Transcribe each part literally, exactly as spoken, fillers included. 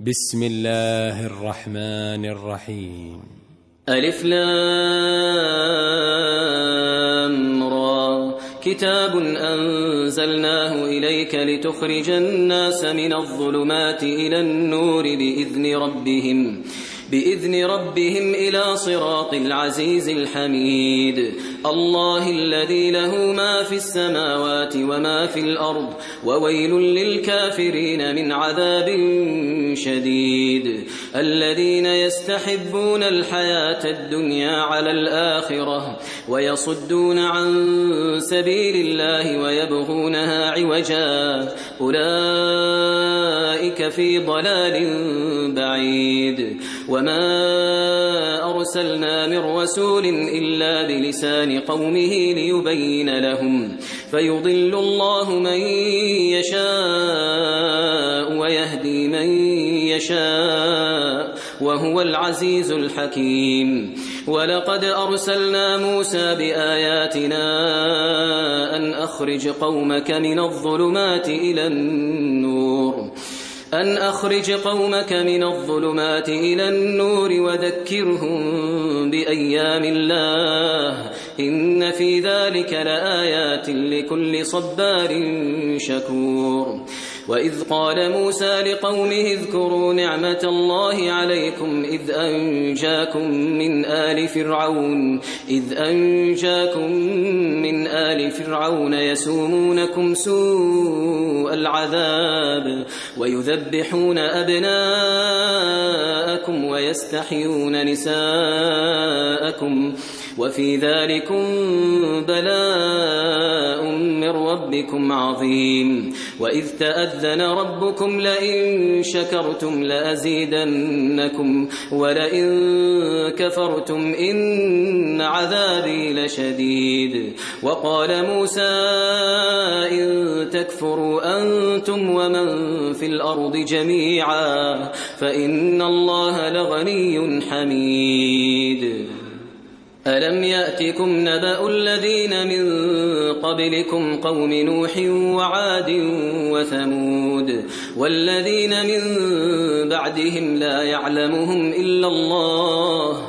بسم الله الرحمن الرحيم. ألف لام را كتاب أنزلناه إليك لتخرج الناس من الظلمات إلى النور بإذن ربهم بإذن ربهم إلى صراط العزيز الحميد. الله الذي له ما في السماوات وما في الأرض وويل للكافرين من عذاب شديد. الذين يستحبون الحياة الدنيا على الآخرة ويصدون عن سبيل الله ويبغونها عوجا أولئك في ضلال بعيد. وما أرسلنا من رسول إلا بلسان قومه ليبين لهم فيضل الله من يشاء ويهدي من يشاء وهو العزيز الحكيم. ولقد أرسلنا موسى بآياتنا أن أخرج قومك من الظلمات إلى النور أن أخرج قومك من الظلمات إلى النور وذكرهم بأيام الله إن في ذلك لآيات لكل صبار شكور. وإذ قال موسى لقومه اذكروا نعمة الله عليكم إذ أنجاكم من آل فرعون إذ أنجاكم من آل فرعون يسومونكم سوء العذاب ويذبحون أبناءكم ويستحيون نساءكم وفي ذلكم بلاء من ربكم عظيم. وإذ تأذن ربكم لئن شكرتم لأزيدنكم ولئن كفرتم إن عذابي لشديد. وقال موسى إن تكفروا أنتم ومن في الأرض جميعا فإن الله لغني حميد. ألم يأتكم نبأ الذين من قبلكم قوم نوح وعاد وثمود والذين من بعدهم لا يعلمهم إلا الله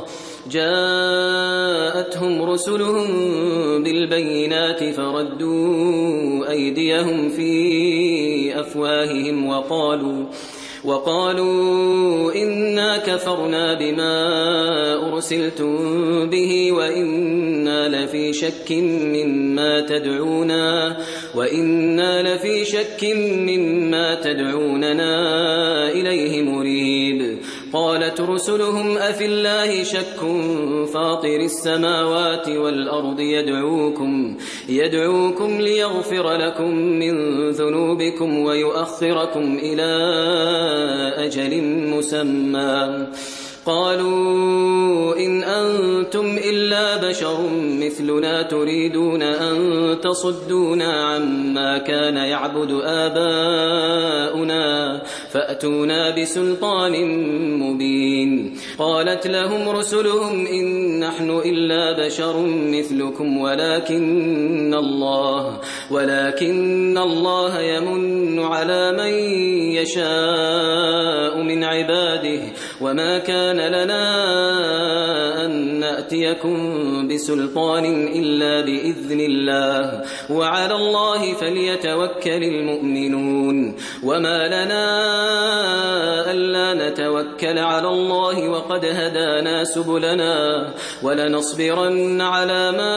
جاءتهم رسلهم بالبينات فردوا أيديهم في أفواههم وقالوا وقالوا إنا كفرنا بما أرسلتم به وإنا لفي شك مما تدعونا وإنا لفي شك مما تدعوننا إليه مريب. قالت رسلهم أفي الله شك فاطر السماوات والأرض يدعوكم يدعوكم ليغفر لكم من ذنوبكم ويؤخركم إلى أجل مسمى. قالوا إن أنتم إلا بشر مثلنا تريدون أن تصدونا عما كان يعبد آباؤنا فأتونا بسلطان مبين. قالت لهم رسلهم إن نحن إلا بشر مثلكم ولكن الله ولكن الله يمن على من يشاء من عباده وما كان لنا أن نأتيكم بسلطان إلا بإذن الله وعلى الله فليتوكل المؤمنون. وما لنا ألا نتوكل على الله وقد هدانا سبلنا ولنصبرن على ما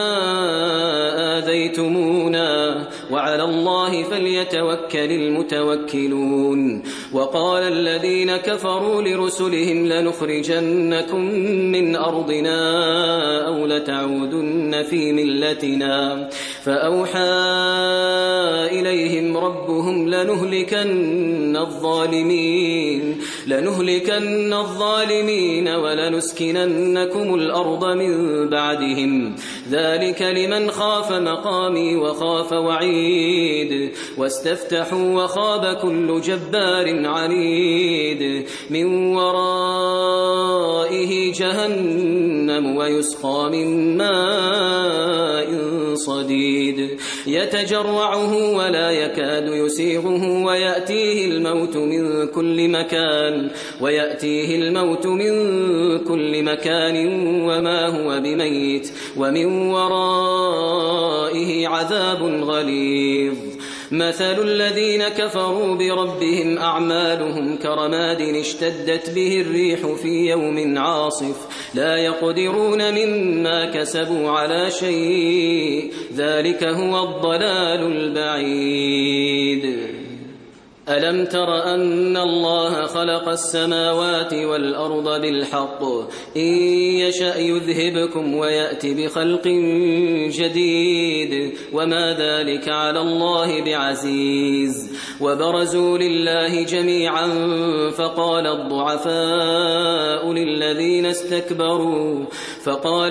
آذيتمونا وعلى الله فليتوكل المتوكلون. وقال الذين كفروا لرسلهم لنخرجنكم من أرضنا أو لتعودن في ملتنا فأوحى إليهم ربهم لنهلكن الظالمين لنهلكن الظالمين ولنسكننكم الأرض من بعدهم ذلك لمن خاف مقامي وخاف وعيد. واستفتحوا وخاب كل جبار عنيد من ورائه جهنم ويسقى من ماء صديد يتجرعه ولا يكاد يسيغه ويأتيه الموت من كل مكان ويأتيه الموت من كل مكان وما هو بميت ومن ورائه عذاب غليظ مثل الذين كفروا بربهم أعمالهم كرماد اشتدت به الريح في يوم عاصف لا يقدرون مما كسبوا على شيء ذلك هو الضلال البعيد ألم تر أن الله خلق السماوات والأرض بالحق إن يشأ يذهبكم ويأتي بخلق جديد وما ذلك على الله بعزيز وبرزوا لله جميعا فقال الضعفاء للذين استكبروا فقال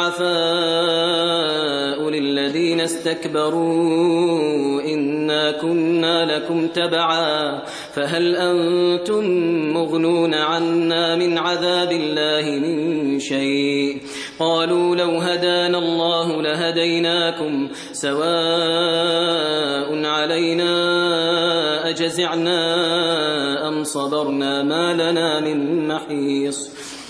الضعفاء للذين استكبروا إنا كنا لكم تبعا فهل أنتم مغنون عنا من عذاب الله من شيء قالوا لو هدانا الله لهديناكم سواء علينا أجزعنا أم صبرنا ما لنا من محيص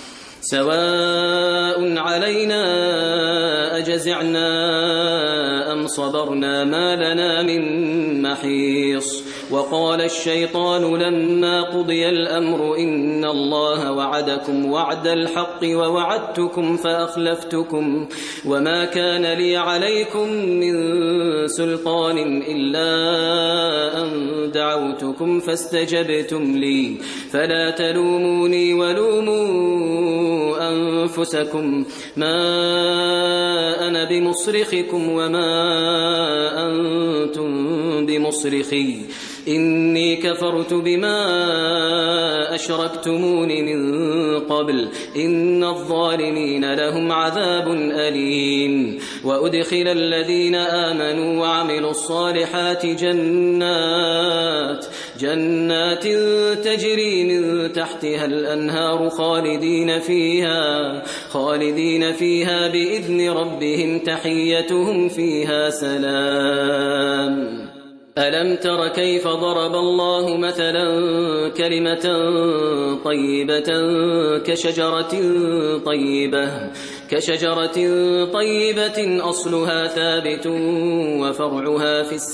سواء علينا أجزعنا أم صبرنا ما لنا من محيص وقال الشيطان لما قضي الأمر إن الله وعدكم وعد الحق ووعدتكم فأخلفتكم وما كان لي عليكم من سلطان إلا أن دعوتكم فاستجبتم لي فلا تلوموني ولوموا أنفسكم ما أنا بمصرخكم وما أنتم بمصرخي إني كفرت بما أشركتمون من قبل إن الظالمين لهم عذاب أليم وأدخل الذين آمنوا وعملوا الصالحات جنات جنات تجري من تحتها الأنهار خالدين فيها خالدين فيها بإذن ربهم تحيتهم فيها سلام ألم تر كيف ضرب الله مثلا كلمة طيبة كشجرة طيبة كشجرة طيبة أصلها ثابت وفرعها في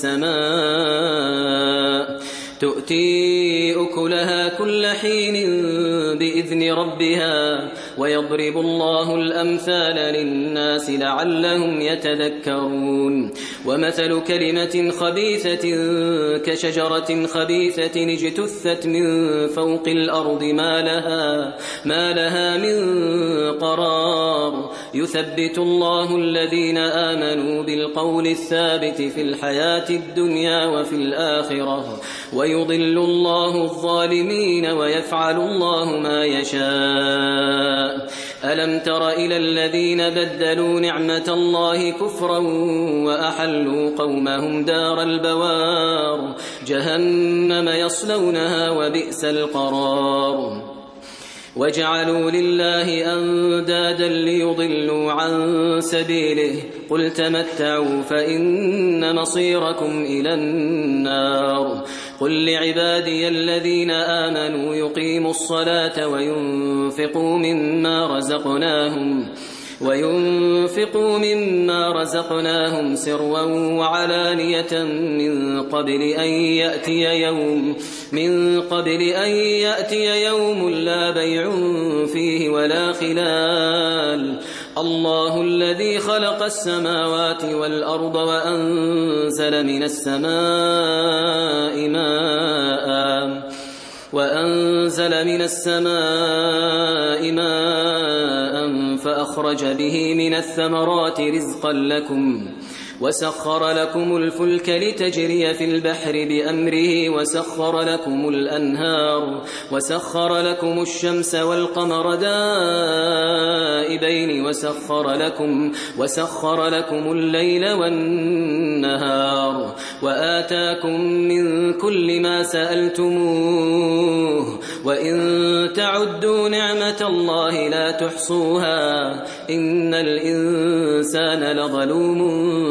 السماء تؤتي أكلها كل حين بإذن ربها ويضرب الله الأمثال للناس لعلهم يتذكرون ومثل كلمة خبيثة كشجرة خبيثة اجتثت من فوق الأرض ما لها, ما لها من قرار يثبت الله الذين آمنوا بالقول الثابت في الحياة الدنيا وفي الآخرة ويضل الله الظالمين ويفعل الله ما يشاء ألم تر إلى الذين بدلوا نعمة الله كفرا وأحلوا قومهم دار البوار جهنم يصلونها وبئس القرار وجعلوا لله أندادا ليضلوا عن سبيله قل تمتعوا فإن مصيركم إلى النار قل لعبادي الذين آمنوا يقيموا الصلاة وينفقوا مما رزقناهم وينفقوا مما رزقناهم سرا وعلانية من قبل أن يأتي يوم من قبل أن يأتي يوم لا بيع فيه ولا خلال الله الذي خلق السماوات والأرض وأنزل من السماء ماء وأنزل من السماء ماء فأخرج به من الثمرات رزقا لكم وسخر لكم الفلك لتجري في البحر بأمره وسخر لكم الأنهار وسخر لكم الشمس والقمر دائبين وسخر لكم وسخر لكم الليل والنهار وآتاكم من كل ما سألتموه وإن تعدوا نعمة الله لا تحصوها إن الإنسان لظلوم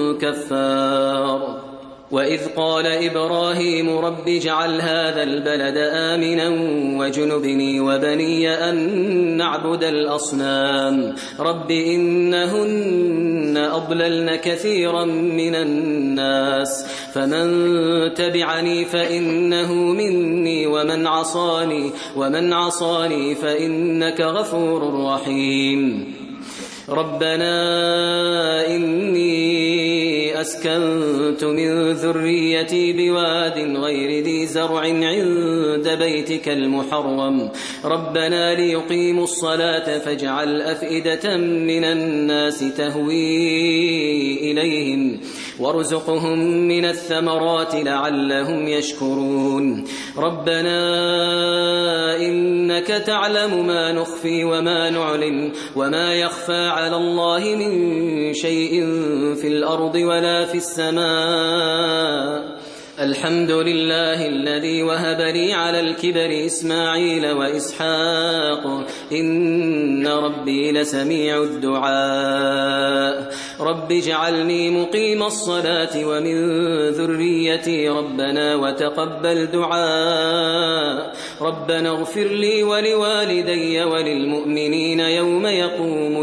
كفار وإذ قال إبراهيم رب اجعل هذا البلد آمنا وجنبني وبني أن نعبد الأصنام رب إنهن أضللن كثيرا من الناس فمن تبعني فإنه مني ومن عصاني ومن عصاني فإنك غفور رحيم ربنا إني أسكنت من ذريتي بواد غير ذي زرع عند بيتك المحرم ربنا ليقيموا الصلاة فاجعل أفئدة من الناس تهوي إليهم وارزقهم من الثمرات لعلهم يشكرون ربنا إنك تعلم ما نخفي وما نعلن وما يخفى على الله من شيء في الأرض ولا في السماء الحمد لله الذي وهب لي على الكبر إسماعيل وإسحاق إن ربي لسميع الدعاء رب اجعلني مقيم الصلاة ومن ذريتي ربنا وتقبل دعاء ربنا اغفر لي ولوالدي وللمؤمنين يوم يقوم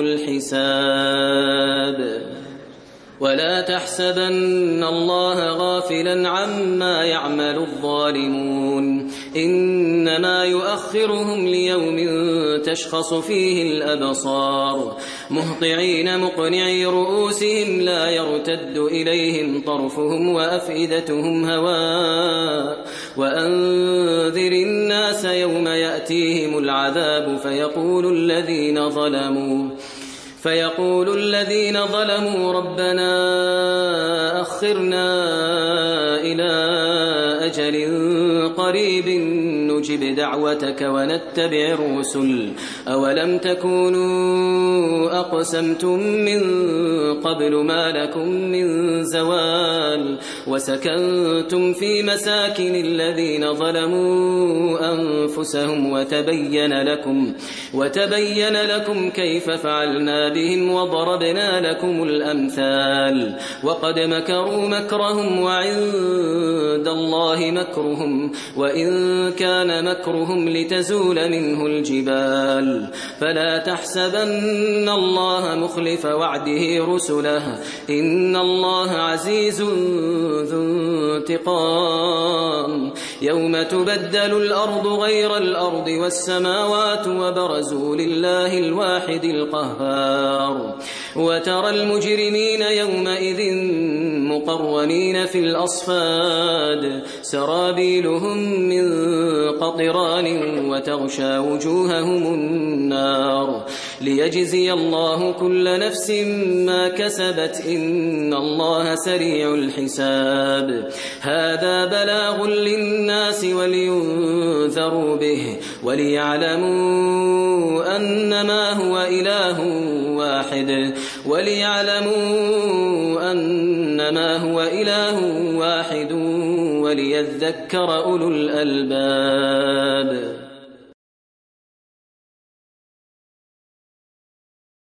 الحساب ولا تحسبن الله غافلا عما يعمل الظالمون إنما يؤخرهم ليوم تشخص فيه الأبصار مهطعين مقنعي رؤوسهم لا يرتد إليهم طرفهم وأفئدتهم هواء وأنذر الناس يوم يأتيهم العذاب فيقول الذين ظلموا فيقول الذين ظلموا ربنا أخرنا إلى أجل قريب نجب دعوتك ونتبع الرسل أولم تكونوا أقسمتم من قبل ما لكم من زوال وسكنتم في مساكن الذين ظلموا أنفسهم وتبين لكم وتبين لكم كيف فعلنا بهم وضربنا لكم الأمثال وقد مكروا مكرهم وعند الله مكرهم وإن كان مكرهم لتزول منه الجبال فلا تحسبن الله مخلف وعده رسله إن الله عزيز ذو انتقام يوم تبدل الأرض غير الأرض والسماوات وبرزوا لله الواحد القهار وترى المجرمين يومئذ مقرنين في الأصفاد سرابيلهم من قطران وتغشى وجوههم النار ليجزي الله كل نفس ما كسبت إن الله سريع الحساب هذا بلاغ للناس ولينذروا به وليعلموا أنما هو إله واحد وليعلموا أنما هو إله واحد وليذكر أولو الألباب